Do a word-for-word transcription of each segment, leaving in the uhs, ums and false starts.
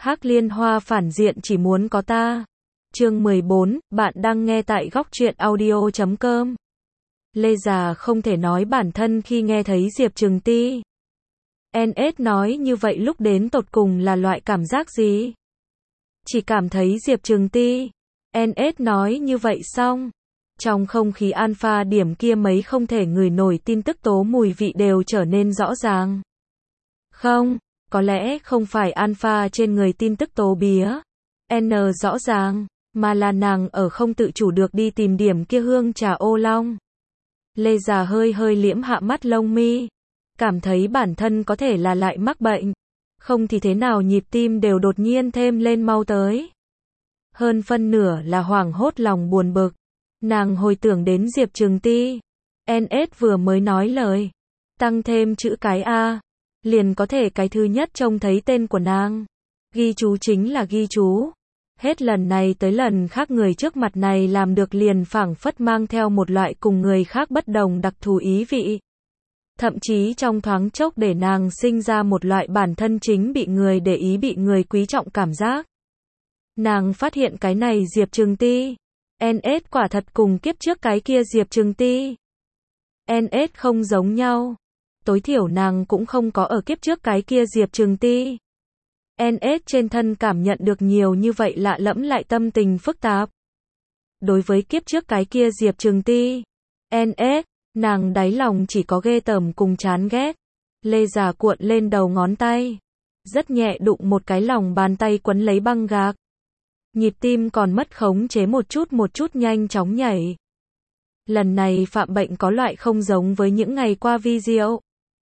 Hắc Liên Hoa phản diện chỉ muốn có ta. Chương mười bốn, bạn đang nghe tại góc truyện audio chấm com. Lê Già không thể nói bản thân khi nghe thấy Diệp Trừng Ti en ét nói như vậy lúc đến tột cùng là loại cảm giác gì. Chỉ cảm thấy Diệp Trừng Ti en ét nói như vậy xong, trong không khí alpha điểm kia mấy không thể ngửi nổi tin tức tố mùi vị đều trở nên rõ ràng. Không, có lẽ không phải alpha trên người tin tức tố bía N rõ ràng, mà là nàng ở không tự chủ được đi tìm điểm kia hương trà ô long. Lê Già hơi hơi liễm hạ mắt lông mi, cảm thấy bản thân có thể là lại mắc bệnh, không thì thế nào nhịp tim đều đột nhiên thêm lên mau tới. Hơn phân nửa là hoảng hốt lòng buồn bực, nàng hồi tưởng đến Diệp Trừng Ti en ét vừa mới nói lời, tăng thêm chữ cái A, liền có thể cái thứ nhất trông thấy tên của nàng. Ghi chú chính là ghi chú. Hết lần này tới lần khác người trước mặt này làm được liền phảng phất mang theo một loại cùng người khác bất đồng đặc thù ý vị. Thậm chí trong thoáng chốc để nàng sinh ra một loại bản thân chính bị người để ý bị người quý trọng cảm giác. Nàng phát hiện cái này Diệp Trừng Ti en ét quả thật cùng kiếp trước cái kia Diệp Trừng Ti en ét không giống nhau. Tối thiểu nàng cũng không có ở kiếp trước cái kia Diệp Trừng Ti en ét trên thân cảm nhận được nhiều như vậy lạ lẫm lại tâm tình phức tạp. Đối với kiếp trước cái kia Diệp Trừng Ti en ét, nàng đáy lòng chỉ có ghê tởm cùng chán ghét. Lê Già cuộn lên đầu ngón tay, rất nhẹ đụng một cái lòng bàn tay quấn lấy băng gạc. Nhịp tim còn mất khống chế một chút một chút nhanh chóng nhảy. Lần này phạm bệnh có loại không giống với những ngày qua video.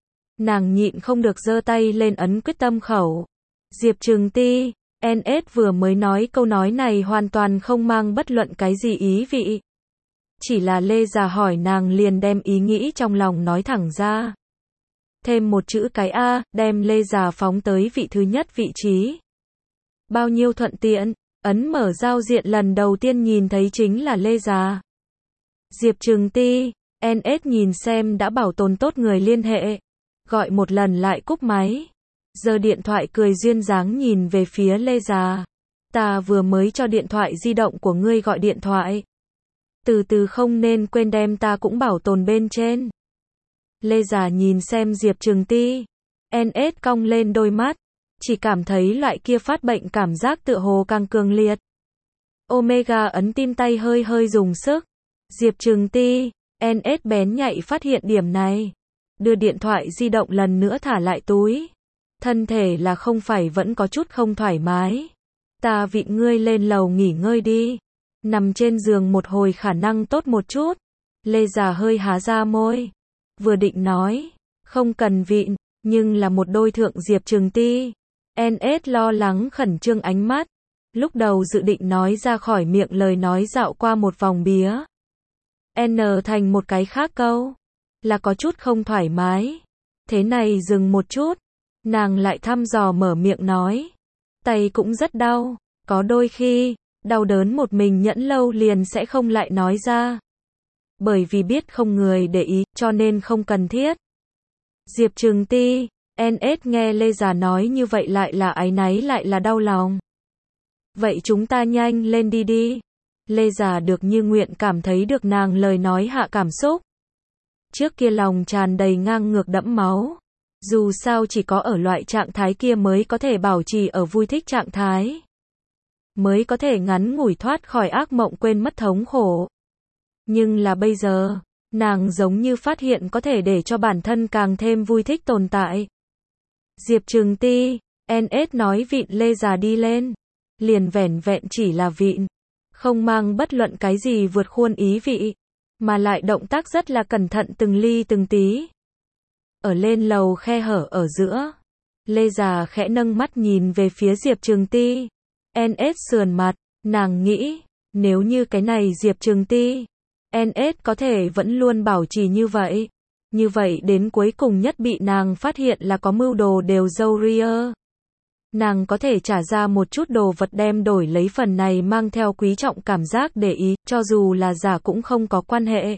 Nàng nhịn không được giơ tay lên ấn quyết tâm khẩu. Diệp Trừng Ti en ét vừa mới nói câu nói này hoàn toàn không mang bất luận cái gì ý vị. Chỉ là Lê Già hỏi nàng liền đem ý nghĩ trong lòng nói thẳng ra. Thêm một chữ cái A, đem Lê Già phóng tới vị thứ nhất vị trí. Bao nhiêu thuận tiện, ấn mở giao diện lần đầu tiên nhìn thấy chính là Lê Già. Diệp Trừng Ti en ét nhìn xem đã bảo tồn tốt người liên hệ. Gọi một lần lại cúp máy. Giờ điện thoại cười duyên dáng nhìn về phía Lê Già. Ta vừa mới cho điện thoại di động của ngươi gọi điện thoại. Từ từ không nên quên đem ta cũng bảo tồn bên trên. Lê Già nhìn xem Diệp Trừng Ti en ét cong lên đôi mắt. Chỉ cảm thấy loại kia phát bệnh cảm giác tựa hồ càng cường liệt. Omega ấn tim tay hơi hơi dùng sức. Diệp Trừng Ti en ét bén nhạy phát hiện điểm này. Đưa điện thoại di động lần nữa thả lại túi. Thân thể là không phải vẫn có chút không thoải mái. Ta vịn ngươi lên lầu nghỉ ngơi đi. Nằm trên giường một hồi khả năng tốt một chút. Lê Già hơi há ra môi. Vừa định nói, không cần vịn, nhưng là một đôi thượng Diệp Trừng Ti en ét lo lắng khẩn trương ánh mắt. Lúc đầu dự định nói ra khỏi miệng lời nói dạo qua một vòng bía. N thành một cái khác câu. Là có chút không thoải mái. Thế này dừng một chút. Nàng lại thăm dò mở miệng nói. Tay cũng rất đau. Có đôi khi, đau đớn một mình nhẫn lâu liền sẽ không lại nói ra. Bởi vì biết không người để ý, cho nên không cần thiết. Diệp Trừng Ti en ét nghe Lê Già nói như vậy lại là áy náy lại là đau lòng. Vậy chúng ta nhanh lên đi đi. Lê Già được như nguyện cảm thấy được nàng lời nói hạ cảm xúc. Trước kia lòng tràn đầy ngang ngược đẫm máu. Dù sao chỉ có ở loại trạng thái kia mới có thể bảo trì ở vui thích trạng thái. Mới có thể ngắn ngủi thoát khỏi ác mộng quên mất thống khổ. Nhưng là bây giờ, nàng giống như phát hiện có thể để cho bản thân càng thêm vui thích tồn tại. Diệp Trừng Ti en ét nói vịn Lê Già đi lên. Liền vẻn vẹn chỉ là vịn. Không mang bất luận cái gì vượt khuôn ý vị. Mà lại động tác rất là cẩn thận từng ly từng tí. Ở lên lầu khe hở ở giữa. Lê Già khẽ nâng mắt nhìn về phía Diệp Trừng Ti en ét sườn mặt. Nàng nghĩ, nếu như cái này Diệp Trừng Ti en ét có thể vẫn luôn bảo trì như vậy. Như vậy đến cuối cùng nhất bị nàng phát hiện là có mưu đồ đều dâu ria. Nàng có thể trả ra một chút đồ vật đem đổi lấy phần này mang theo quý trọng cảm giác để ý, cho dù là giả cũng không có quan hệ.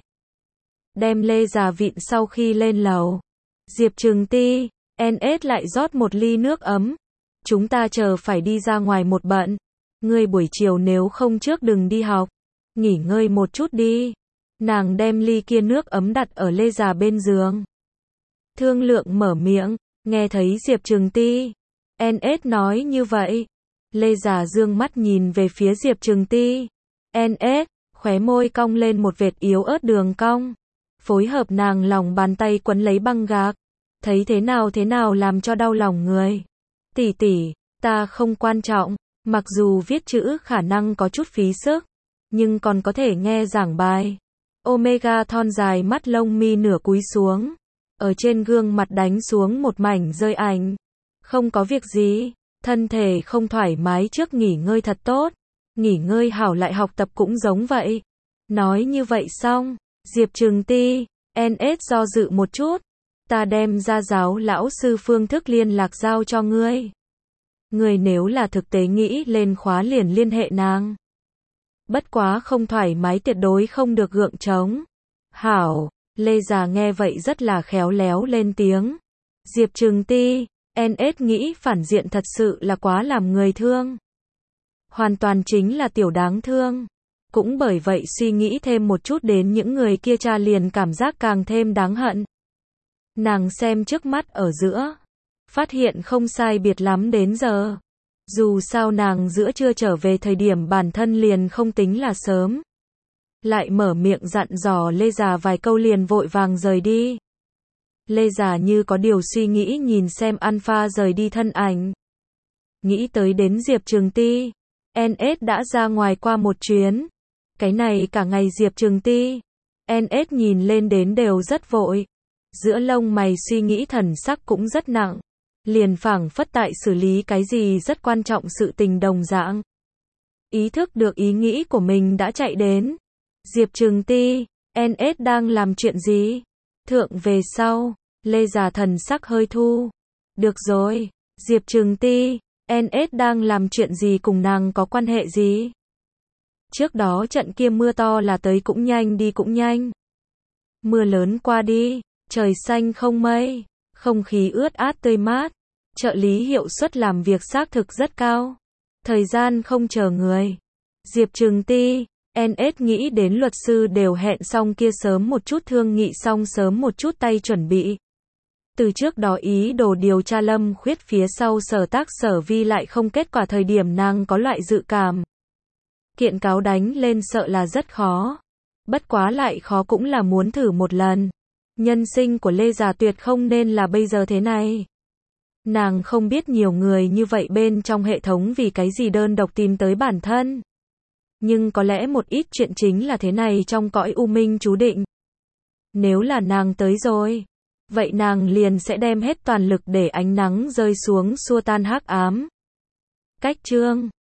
Đem Lê Già vịn sau khi lên lầu. Diệp Trừng Ti en ét lại rót một ly nước ấm. Chúng ta chờ phải đi ra ngoài một bận. Ngươi buổi chiều nếu không trước đừng đi học. Nghỉ ngơi một chút đi. Nàng đem ly kia nước ấm đặt ở Lê Già bên giường. Thương Lượng mở miệng, nghe thấy Diệp Trừng Ti. en ét nói như vậy. Lê Già dương mắt nhìn về phía Diệp Trừng Ti. en ét, khóe môi cong lên một vệt yếu ớt đường cong. Phối hợp nàng lòng bàn tay quấn lấy băng gạc. Thấy thế nào thế nào làm cho đau lòng người. Tỷ tỷ, ta không quan trọng. Mặc dù viết chữ khả năng có chút phí sức, nhưng còn có thể nghe giảng bài. Omega thon dài mắt lông mi nửa cúi xuống. Ở trên gương mặt đánh xuống một mảnh rơi ảnh. Không có việc gì. Thân thể không thoải mái trước nghỉ ngơi thật tốt. Nghỉ ngơi hảo lại học tập cũng giống vậy. Nói như vậy xong. Diệp Trừng Ti, en ét do dự một chút. Ta đem ra giáo lão sư phương thức liên lạc giao cho ngươi. Ngươi nếu là thực tế nghĩ lên khóa liền liên hệ nàng. Bất quá không thoải mái tuyệt đối không được gượng trống. Hảo, Lê Già nghe vậy rất là khéo léo lên tiếng. Diệp Trừng Ti, en ét nghĩ phản diện thật sự là quá làm người thương. Hoàn toàn chính là tiểu đáng thương. Cũng bởi vậy suy nghĩ thêm một chút đến những người kia cha liền cảm giác càng thêm đáng hận. Nàng xem trước mắt ở giữa. Phát hiện không sai biệt lắm đến giờ. Dù sao nàng giữa trưa trở về thời điểm bản thân liền không tính là sớm. Lại mở miệng dặn dò Lê Già vài câu liền vội vàng rời đi. Lê Già như có điều suy nghĩ nhìn xem Alpha rời đi thân ảnh. Nghĩ tới đến Diệp Trừng Ti. en ét đã ra ngoài qua một chuyến. Cái này cả ngày Diệp Trừng Ti. en ét nhìn lên đến đều rất vội. Giữa lông mày suy nghĩ thần sắc cũng rất nặng. Liền phảng phất tại xử lý cái gì rất quan trọng sự tình đồng dạng. Ý thức được ý nghĩ của mình đã chạy đến. Diệp Trừng Ti, en ét đang làm chuyện gì? Thượng về sau, Lê Già thần sắc hơi thu. Được rồi, Diệp Trừng Ti, en ét đang làm chuyện gì cùng nàng có quan hệ gì? Trước đó trận kia mưa to là tới cũng nhanh đi cũng nhanh. Mưa lớn qua đi, trời xanh không mây, không khí ướt át tươi mát. Trợ lý hiệu suất làm việc xác thực rất cao. Thời gian không chờ người. Diệp Trừng Ti, en ét nghĩ đến luật sư đều hẹn xong kia sớm một chút thương nghị xong sớm một chút tay chuẩn bị. Từ trước đó ý đồ điều tra Lâm Khuyết phía sau sở tác sở vi lại không kết quả thời điểm nàng có loại dự cảm. Kiện cáo đánh lên sợ là rất khó. Bất quá lại khó cũng là muốn thử một lần. Nhân sinh của Lê Già tuyệt không nên là bây giờ thế này. Nàng không biết nhiều người như vậy bên trong hệ thống vì cái gì đơn độc tìm tới bản thân. Nhưng có lẽ một ít chuyện chính là thế này trong cõi u minh chú định. Nếu là nàng tới rồi, vậy nàng liền sẽ đem hết toàn lực để ánh nắng rơi xuống xua tan hắc ám. Cách chương